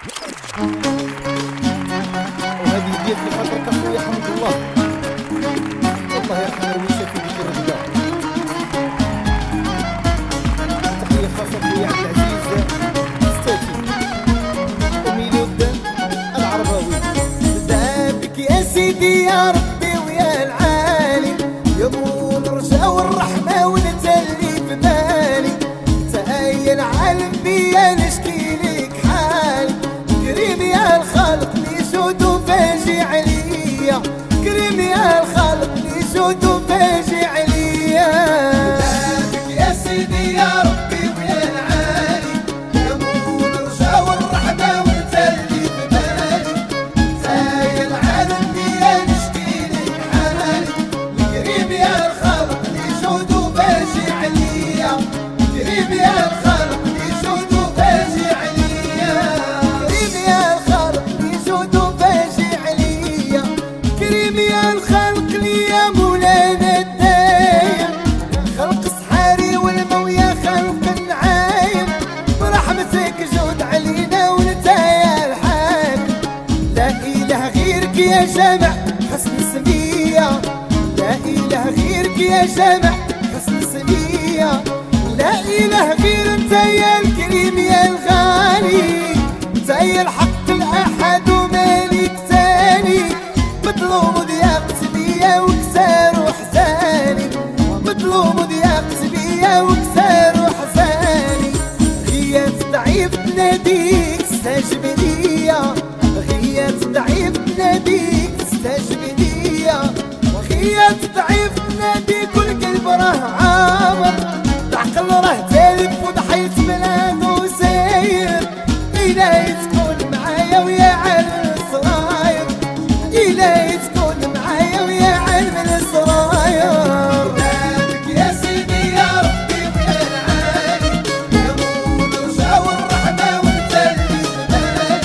وهذه ديال خاطرك اخويا حمد الله، الله يرحم الويشه في ديك الرجال. تحيه خاصه خويا عبد العزيز ستاتي وميلود العرباوي. ذابك يا سيدي يا ربي ويا العالي، يا مول الرجا والرحمه وانت اللي في بالي. تاي العالم بيا نشكي لك حالي، كريم يا الخالق لي جود وفاجي عليا، كريم يا الخالق لي جود وفاجي عليا. ذابك يا سيدي يا ربي ويا العالي، يا مول الرجا والرحمه وانت اللي في بالي. تاي العالم بيا نشكي لك حالي، كريم يا الخالق لي جود وفاجي عليا، كريم يا الخالق لي جود وفاجي عليا، كريم يا الخالق لي جود وفاجي عليا. كريم يا الخالق لي يا مولانا الدايم، خلق صحاري والمويا خلق النعايم. برحمتك جود علينا وانت يا الحاكم، لا اله غيرك يا جامع حسن سمية، لا اله غيرك يا جامع حسن سمية. لا اله غير انت يا الكريم يا الغالي، انت يا الحق الاحد ومالك ثاني. مطلوب ضياقت بيا وكسار وحزاني، مطلوب ضياقت بيا وكسار وحزاني. غيات ضعيف تناديك استجب ليا، غيات ضعيف تناديك استجب ليا. وغيات ضعيف تناديك والقلب راه عامر، العقل راه تالف وضحيت بلاد وساير. إلهي تكون معايا ويا عالم الصراير، إلهي تكون معايا ويا عالم الصراير. ذابك يا سيدي يا ربي ويا العالي، يا مول الرجا والرحمة وانت اللي في بالي.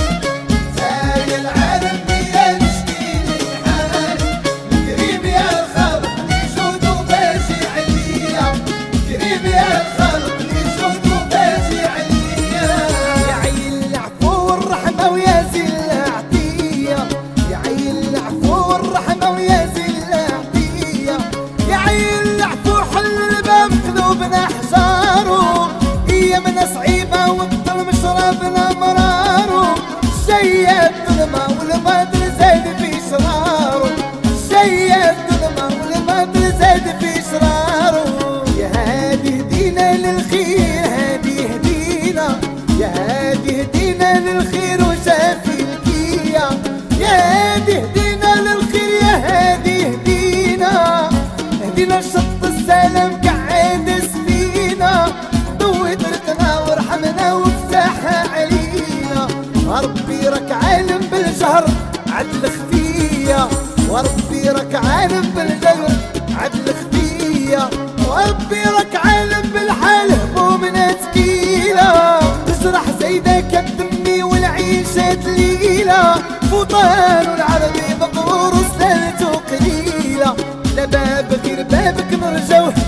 تاي العالم بيا نشكي لك حالي، كريم يا الخالق لي جود وفاجي عليا، كريم يا الخالق لي جود وفاجي عليا. يا عين العفو والرحمة ويا ذي العطية، يا عين العفو والرحمة ويا ذي العطية. يا عين العفو حل الباب قلوبنا حجارو، ايامنا صعيبة والظلم شرابنا مرارو. جاية الظلمة والباطل زاد في شرارو، جاية الظلمة والباطل زاد في شرارو. يا هادي هدينا للخير، هادي هدينا، يا هادي هدينا للخير وشافي الكية. يا هادي هدينا للخير، يا هادي هدينا، هدينا شط السلام قعد سفينة. ضوي طريقنا وارحمنا وافتحها علينا. ربي راك عالم بالجهر عدل خفية، وربي راك عالم بالجهر عدل خفية. وربي راك عالم بالحال همومنا تكيلة. تجرح زايدة كالدمي والعيشة دليلة، فوطان والعربي مقرور وسلالته قليلة. لا باب غير بابك نرجوه